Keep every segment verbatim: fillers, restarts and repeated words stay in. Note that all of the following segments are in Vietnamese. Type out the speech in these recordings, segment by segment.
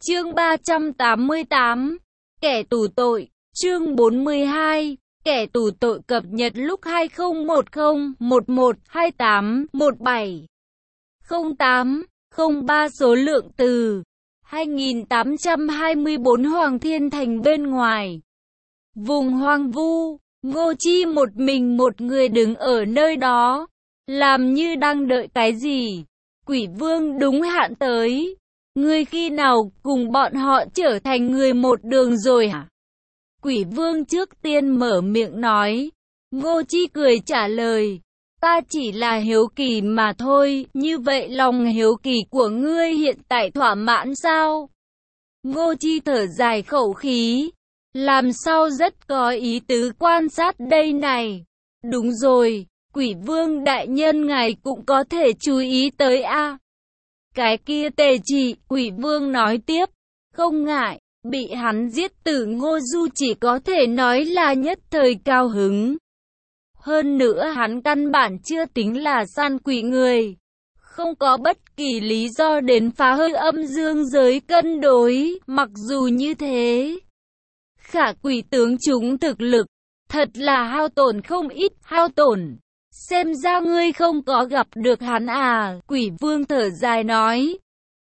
Chương ba trăm tám mươi tám, Kẻ tù tội, chương bốn mươi hai, Kẻ tù tội cập nhật lúc hai không một không một một hai tám một bảy không tám không ba số lượng từ hai nghìn tám trăm hai mươi bốn Hoàng Thiên Thành bên ngoài. Vùng hoang vu, Ngô Chi một mình một người đứng ở nơi đó, làm như đang đợi cái gì. Quỷ Vương đúng hạn tới. Ngươi khi nào cùng bọn họ trở thành người một đường rồi hả? Quỷ Vương trước tiên mở miệng nói. Ngô Chi cười trả lời. Ta chỉ là hiếu kỳ mà thôi, như vậy lòng hiếu kỳ của ngươi hiện tại thỏa mãn sao? Ngô Chi thở dài khẩu khí. Làm sao rất có ý tứ quan sát đây này. Đúng rồi, Quỷ Vương đại nhân ngài cũng có thể chú ý tới a. Cái kia Tề Trị, Quỷ Vương nói tiếp, không ngại, bị hắn giết tử Ngô Du chỉ có thể nói là nhất thời cao hứng. Hơn nữa hắn căn bản chưa tính là săn quỷ người, không có bất kỳ lý do đến phá hư âm dương giới cân đối, mặc dù như thế. Khả quỷ tướng chúng thực lực, thật là hao tổn không ít, hao tổn. Xem ra ngươi không có gặp được hắn à, Quỷ Vương thở dài nói.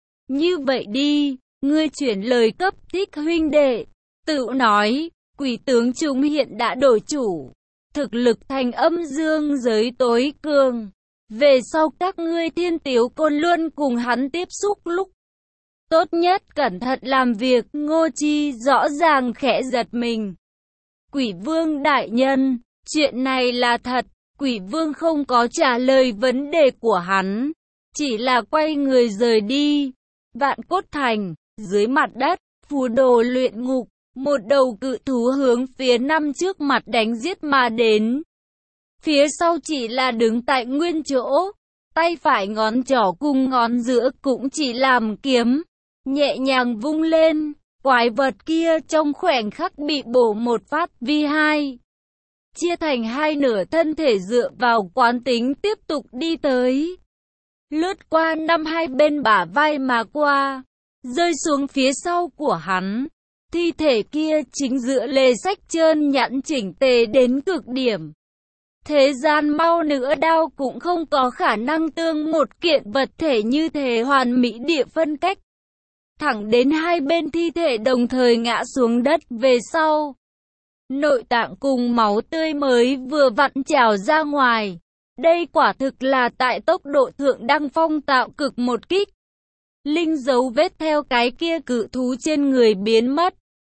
Như vậy đi, ngươi chuyển lời cấp Thích huynh đệ. Tự nói, quỷ tướng chúng hiện đã đổi chủ. Thực lực thành âm dương giới tối cường. Về sau các ngươi Thiên Tiếu Côn Luân cùng hắn tiếp xúc lúc. Tốt nhất cẩn thận làm việc. Ngô Chi rõ ràng khẽ giật mình. Quỷ Vương đại nhân, chuyện này là thật. Quỷ Vương không có trả lời vấn đề của hắn, chỉ là quay người rời đi. Vạn Cốt Thành, dưới mặt đất, phù đồ luyện ngục, một đầu cự thú hướng phía năm trước mặt đánh giết mà đến. Phía sau chỉ là đứng tại nguyên chỗ, tay phải ngón trỏ cùng ngón giữa cũng chỉ làm kiếm, nhẹ nhàng vung lên, quái vật kia trong khoảnh khắc bị bổ một phát vi hai. Chia thành hai nửa thân thể dựa vào quán tính tiếp tục đi tới. Lướt qua năm hai bên bả vai mà qua, rơi xuống phía sau của hắn. Thi thể kia chính dựa lề sách trơn nhẵn chỉnh tề đến cực điểm. Thế gian mau nữa đao cũng không có khả năng tương một kiện vật thể như thế hoàn mỹ địa phân cách. Thẳng đến hai bên thi thể đồng thời ngã xuống đất về sau. Nội tạng cùng máu tươi mới vừa vặn trào ra ngoài. Đây quả thực là tại tốc độ thượng đăng phong tạo cực một kích. Linh dấu vết theo cái kia cự thú trên người biến mất.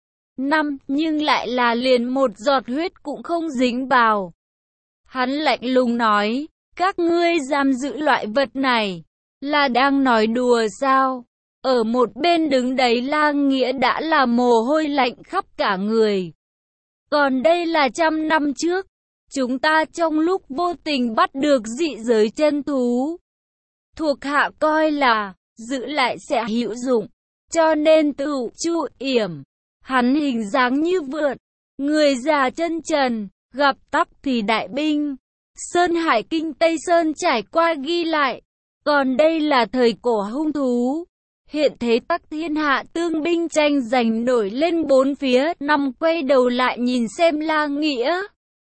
Năm, nhưng lại là liền một giọt huyết cũng không dính vào. Hắn lạnh lùng nói, các ngươi giam giữ loại vật này, là đang nói đùa sao? Ở một bên đứng đấy Lang Nghĩa đã là mồ hôi lạnh khắp cả người. Còn đây là trăm năm trước, chúng ta trong lúc vô tình bắt được dị giới chân thú. Thuộc hạ coi là, giữ lại sẽ hữu dụng, cho nên tự chu yểm. Hắn hình dáng như vượn, người già chân trần, gặp tắc thì đại binh. Sơn Hải Kinh Tây Sơn trải qua ghi lại, còn đây là thời cổ hung thú. Hiện thế tắc thiên hạ tương binh tranh giành nổi lên bốn phía, năm quay đầu lại nhìn xem Lang Nghĩa.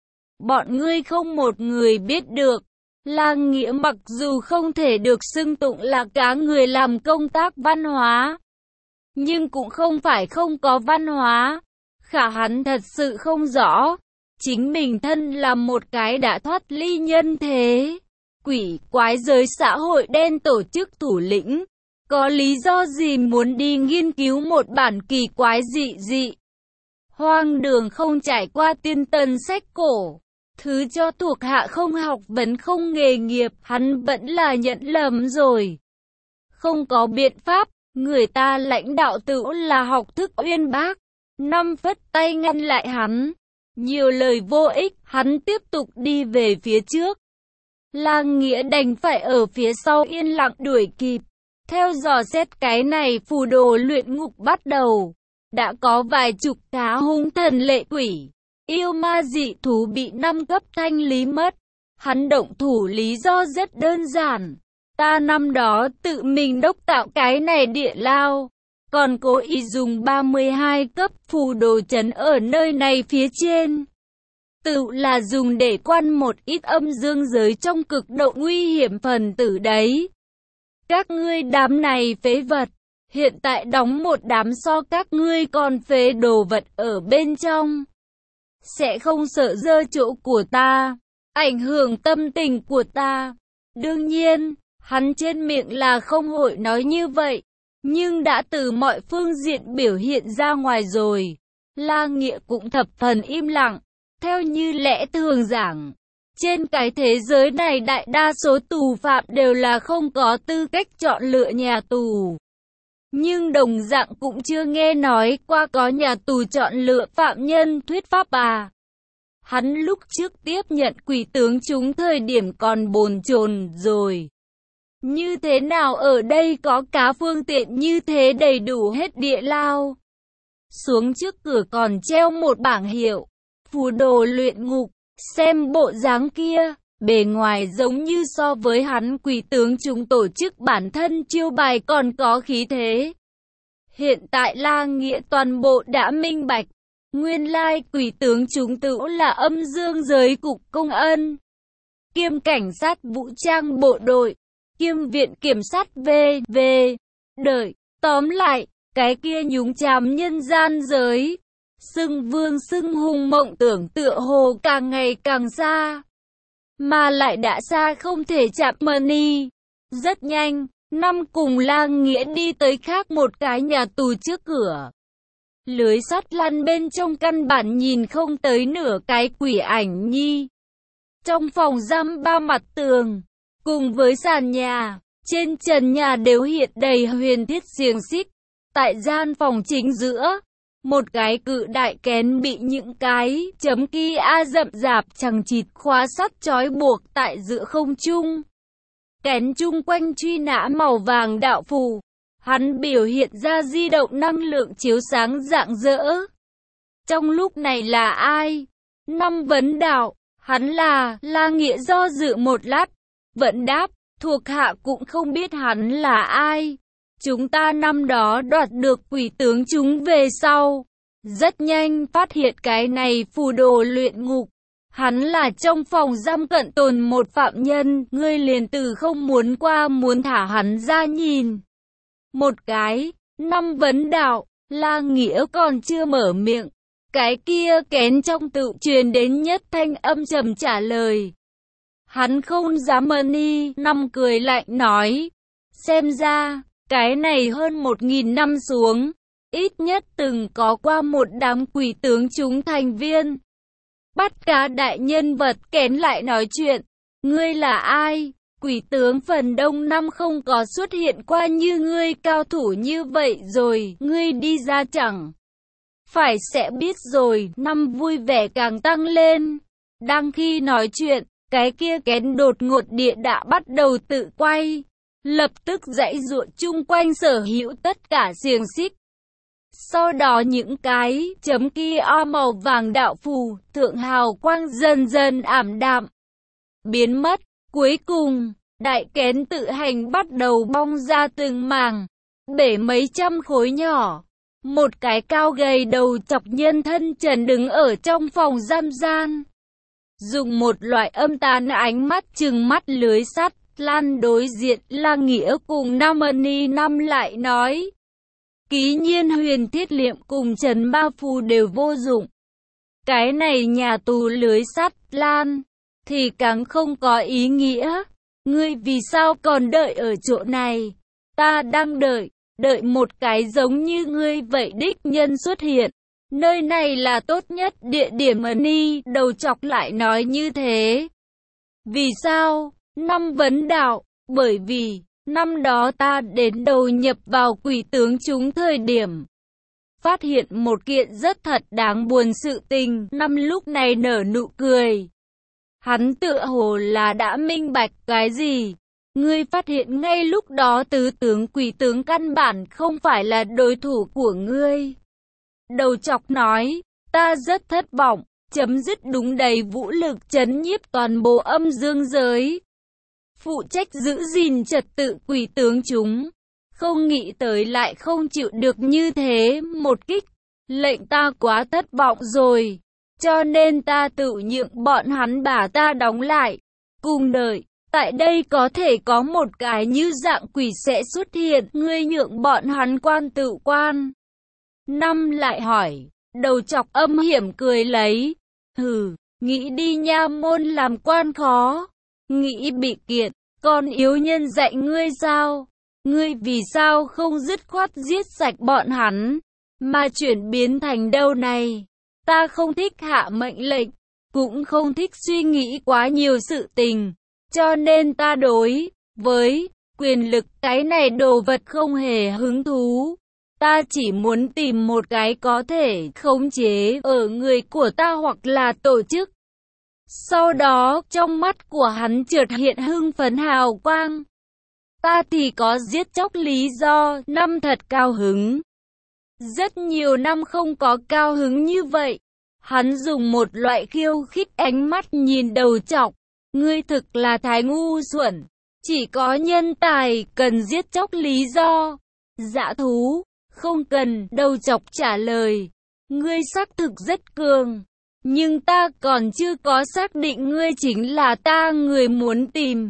Bọn ngươi không một người biết được, Lang Nghĩa mặc dù không thể được xưng tụng là cá người làm công tác văn hóa, nhưng cũng không phải không có văn hóa. Khả hắn thật sự không rõ, chính mình thân là một cái đã thoát ly nhân thế, quỷ quái giới xã hội đen tổ chức thủ lĩnh. Có lý do gì muốn đi nghiên cứu một bản kỳ quái dị dị? Hoang đường không trải qua tiên tân sách cổ. Thứ cho thuộc hạ không học vấn không nghề nghiệp, hắn vẫn là nhận lầm rồi. Không có biện pháp, người ta lãnh đạo tự là học thức uyên bác. Năm phất tay ngăn lại hắn. Nhiều lời vô ích, hắn tiếp tục đi về phía trước. Lang Nghĩa đành phải ở phía sau yên lặng đuổi kịp. Theo dò xét cái này phù đồ luyện ngục bắt đầu, đã có vài chục cá hung thần lệ quỷ, yêu ma dị thú bị năm cấp thanh lý mất. Hắn động thủ lý do rất đơn giản. Ta năm đó tự mình đốc tạo cái này địa lao. còn cố ý dùng ba mươi hai cấp phù đồ trấn ở nơi này phía trên. Tự là dùng để quan một ít âm dương giới trong cực độ nguy hiểm phần tử đấy. Các ngươi đám này phế vật, hiện tại đóng một đám so các ngươi còn phế đồ vật ở bên trong. Sẽ không sợ dơ chỗ của ta, ảnh hưởng tâm tình của ta. Đương nhiên, hắn trên miệng là không hội nói như vậy, nhưng đã từ mọi phương diện biểu hiện ra ngoài rồi. La Nghĩa cũng thập phần im lặng, theo như lẽ thường giảng. Trên cái thế giới này đại đa số tù phạm đều là không có tư cách chọn lựa nhà tù. Nhưng đồng dạng cũng chưa nghe nói qua có nhà tù chọn lựa phạm nhân thuyết pháp à. Hắn lúc trước tiếp nhận quỷ tướng chúng thời điểm còn bồn chồn rồi. Như thế nào ở đây có cá phương tiện như thế đầy đủ hết địa lao. Xuống trước cửa còn treo một bảng hiệu, phù đồ luyện ngục, xem bộ dáng kia, bề ngoài giống như so với hắn quỷ tướng chúng tổ chức bản thân chiêu bài còn có khí thế. Hiện tại La Nghĩa toàn bộ đã minh bạch, nguyên lai quỷ tướng chúng tự là âm dương giới cục công ân, kiêm cảnh sát vũ trang bộ đội, kiêm viện kiểm sát vê vê. Đợi, tóm lại, cái kia nhúng chàm nhân gian giới, xưng vương xưng hùng mộng tưởng tựa hồ càng ngày càng xa, mà lại đã xa không thể chạm money. Rất nhanh, năm cùng La Nghĩa đi tới khác một cái nhà tù trước cửa. Lưới sắt lăn bên trong căn bản nhìn không tới nửa cái quỷ ảnh nhi. Trong phòng giam ba mặt tường, cùng với sàn nhà, trên trần nhà đều hiện đầy huyền thiết xiềng xích. Tại gian phòng chính giữa, một cái cự đại kén bị những cái chấm kia rậm rạp chằng chịt khóa sắt trói buộc tại giữa không trung. Kén chung quanh truy nã màu vàng đạo phù, hắn biểu hiện ra di động năng lượng chiếu sáng rạng rỡ. Trong lúc này là ai? Năm vấn đạo, hắn là, La Nghĩa do dự một lát, vẫn đáp, thuộc hạ cũng không biết hắn là ai. Chúng ta năm đó đoạt được quỷ tướng chúng về sau, rất nhanh phát hiện cái này phù đồ luyện ngục. Hắn là trong phòng giam cận tồn một phạm nhân, ngươi liền từ không muốn qua muốn thả hắn ra nhìn. Một cái, năm vấn đạo, La Nghĩa còn chưa mở miệng. Cái kia kén trong tự truyền đến nhất thanh âm trầm trả lời. Hắn không dám money, năm cười lạnh nói. Xem ra, cái này hơn một nghìn năm xuống, ít nhất từng có qua một đám quỷ tướng chúng thành viên. Bắt cá đại nhân vật kén lại nói chuyện. Ngươi là ai? Quỷ tướng phần đông năm không có xuất hiện qua như ngươi cao thủ như vậy rồi, ngươi đi ra chẳng phải sẽ biết rồi. Năm vui vẻ càng tăng lên. Đang khi nói chuyện, cái kia kén đột ngột địa đã bắt đầu tự quay, lập tức giãy giụa chung quanh sở hữu tất cả xiềng xích. Sau đó những cái chấm kia o màu vàng đạo phù, thượng hào quang dần dần ảm đạm, biến mất. Cuối cùng, đại kén tự hành bắt đầu bong ra từng mảng, bể mấy trăm khối nhỏ. Một cái cao gầy đầu chọc nhân thân trần đứng ở trong phòng giam gian, dùng một loại âm tàn ánh mắt trừng mắt lưới sắt lan đối diện La Nghĩa cùng Namani năm lại nói. Ký nhiên huyền thiết liệm cùng trần ba phù đều vô dụng. Cái này nhà tù lưới sắt lan thì càng không có ý nghĩa. Ngươi vì sao còn đợi ở chỗ này? Ta đang đợi, đợi một cái giống như ngươi vậy đích nhân xuất hiện. Nơi này là tốt nhất địa điểm money, đầu chọc lại nói như thế. Vì sao? Năm vấn đạo, bởi vì năm đó ta đến đầu nhập vào quỷ tướng chúng thời điểm, phát hiện một kiện rất thật đáng buồn sự tình. Năm lúc này nở nụ cười. Hắn tựa hồ là đã minh bạch cái gì. Ngươi phát hiện ngay lúc đó tứ tướng quỷ tướng căn bản không phải là đối thủ của ngươi. Đầu chọc nói, ta rất thất vọng, chấm dứt đúng đầy vũ lực chấn nhiếp toàn bộ âm dương giới. Phụ trách giữ gìn trật tự quỷ tướng chúng, Không nghĩ tới lại không chịu được như thế một kích. Lệnh ta quá thất vọng rồi. Cho nên ta tự nhượng bọn hắn bà ta đóng lại. Cùng đợi. Tại đây có thể có một cái như dạng quỷ sẽ xuất hiện. Ngươi nhượng bọn hắn quan tự quan. Năm lại hỏi. Đầu chọc âm hiểm cười lấy. Hừ, nghĩ đi nha môn làm quan khó. Nghĩ bị kiện, con yếu nhân dạy ngươi sao? Ngươi vì sao không dứt khoát giết sạch bọn hắn, mà chuyển biến thành đâu này? Ta không thích hạ mệnh lệnh, cũng không thích suy nghĩ quá nhiều sự tình, cho nên ta đối với quyền lực cái này đồ vật không hề hứng thú. Ta chỉ muốn tìm một cái có thể khống chế ở người của ta hoặc là tổ chức. Sau đó, trong mắt của hắn chợt hiện hưng phấn hào quang. Ta thì có giết chóc lý do, năm thật cao hứng. Rất nhiều năm không có cao hứng như vậy. Hắn dùng một loại khiêu khích ánh mắt nhìn đầu chọc. Ngươi thực là thái ngu xuẩn. Chỉ có nhân tài cần giết chóc lý do. Dã thú, không cần, đầu chọc trả lời. Ngươi xác thực rất cường. Nhưng ta còn chưa có xác định ngươi chính là ta người muốn tìm.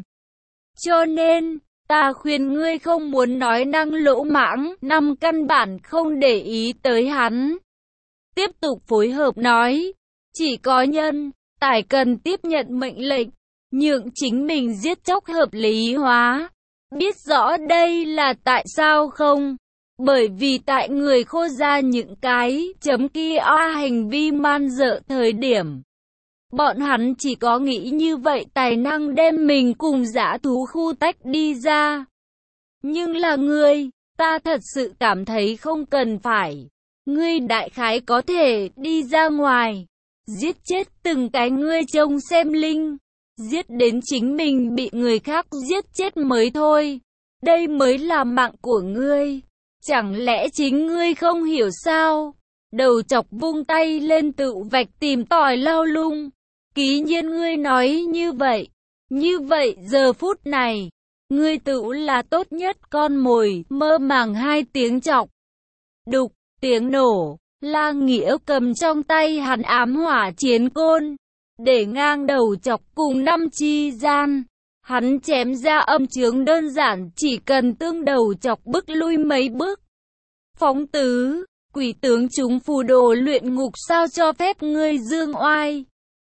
Cho nên, ta khuyên ngươi không muốn nói năng lỗ mãng, năm căn bản không để ý tới hắn. Tiếp tục phối hợp nói, chỉ có nhân, tài cần tiếp nhận mệnh lệnh, nhượng chính mình giết chóc hợp lý hóa. Biết rõ đây là tại sao không? Bởi vì tại người khô ra những cái chấm kia a hành vi man dợ thời điểm. Bọn hắn chỉ có nghĩ như vậy tài năng đem mình cùng dã thú khu tách đi ra. Nhưng là ngươi, ta thật sự cảm thấy không cần phải. Ngươi đại khái có thể đi ra ngoài, giết chết từng cái ngươi trông xem linh. Giết đến chính mình bị người khác giết chết mới thôi. Đây mới là mạng của ngươi. Chẳng lẽ chính ngươi không hiểu sao? Đầu chọc vung tay lên tự vạch tìm tòi lao lung. Ký nhiên ngươi nói như vậy. Như vậy giờ phút này, ngươi tự là tốt nhất con mồi. Mơ màng hai tiếng chọc. Đục, tiếng nổ. La Nghĩa cầm trong tay hắn ám hỏa chiến côn. Để ngang đầu chọc cùng năm chi gian. Hắn chém ra âm chướng đơn giản chỉ cần tương đầu chọc bước lui mấy bước. Phóng tứ, quỷ tướng chúng phù đồ luyện ngục sao cho phép ngươi dương oai.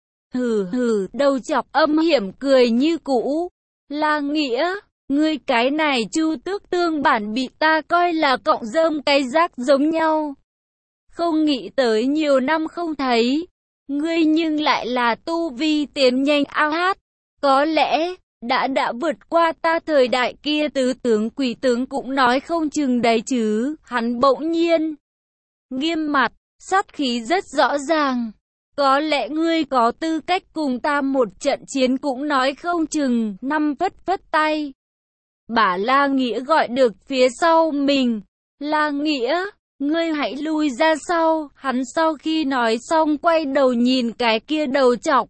Hừ hừ, đầu chọc âm hiểm cười như cũ. La Nghĩa, ngươi cái này chu tước tương bản bị ta coi là cọng rơm cái rác giống nhau. Không nghĩ tới nhiều năm không thấy. Ngươi nhưng lại là tu vi tiến nhanh ao hát. Có lẽ, đã đã vượt qua ta thời đại kia tứ tướng quỷ tướng cũng nói không chừng đấy chứ. Hắn bỗng nhiên nghiêm mặt, sát khí rất rõ ràng. Có lẽ ngươi có tư cách cùng ta một trận chiến cũng nói không chừng. Năm vất vất tay. Bả La Nghĩa gọi được phía sau mình. La Nghĩa, ngươi hãy lui ra sau. Hắn sau khi nói xong quay đầu nhìn cái kia đầu chọc.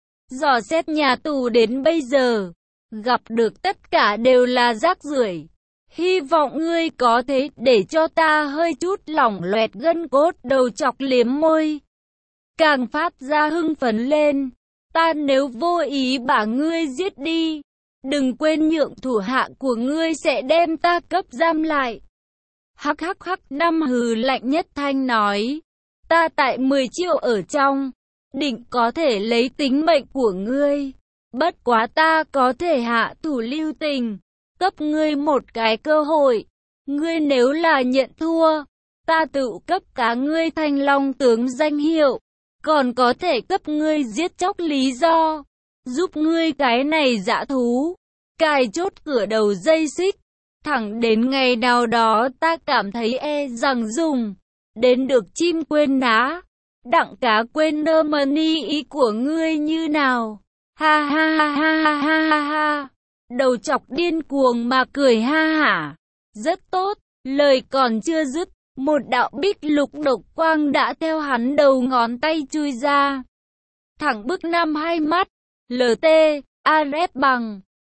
Dò xét nhà tù đến bây giờ, gặp được tất cả đều là rác rưởi. Hy vọng ngươi có thể để cho ta hơi chút lỏng loẹt gân cốt. Đầu chọc liếm môi, càng phát ra hưng phấn lên. Ta nếu vô ý bả ngươi giết đi, đừng quên nhượng thủ hạ của ngươi sẽ đem ta cấp giam lại. Hắc hắc hắc, năm hừ lạnh nhất thanh nói. Ta tại mười triệu ở trong, định có thể lấy tính mệnh của ngươi. Bất quá ta có thể hạ thủ lưu tình, cấp ngươi một cái cơ hội. Ngươi nếu là nhận thua, ta tự cấp cá ngươi Thanh Long tướng danh hiệu, còn có thể cấp ngươi giết chóc lý do, giúp ngươi cái này dã thú cài chốt cửa đầu dây xích. Thẳng đến ngày nào đó ta cảm thấy e rằng dùng đến được chim quên ná, đặng cá quên nơ mờ ni ý của ngươi như nào. Ha ha ha ha ha ha ha ha. Đầu chọc điên cuồng mà cười ha hả. Rất tốt, lời còn chưa dứt, một đạo bích lục độc quang đã theo hắn đầu ngón tay chui ra. Thẳng bức năm hai mắt, lờ tê, a rép bằng.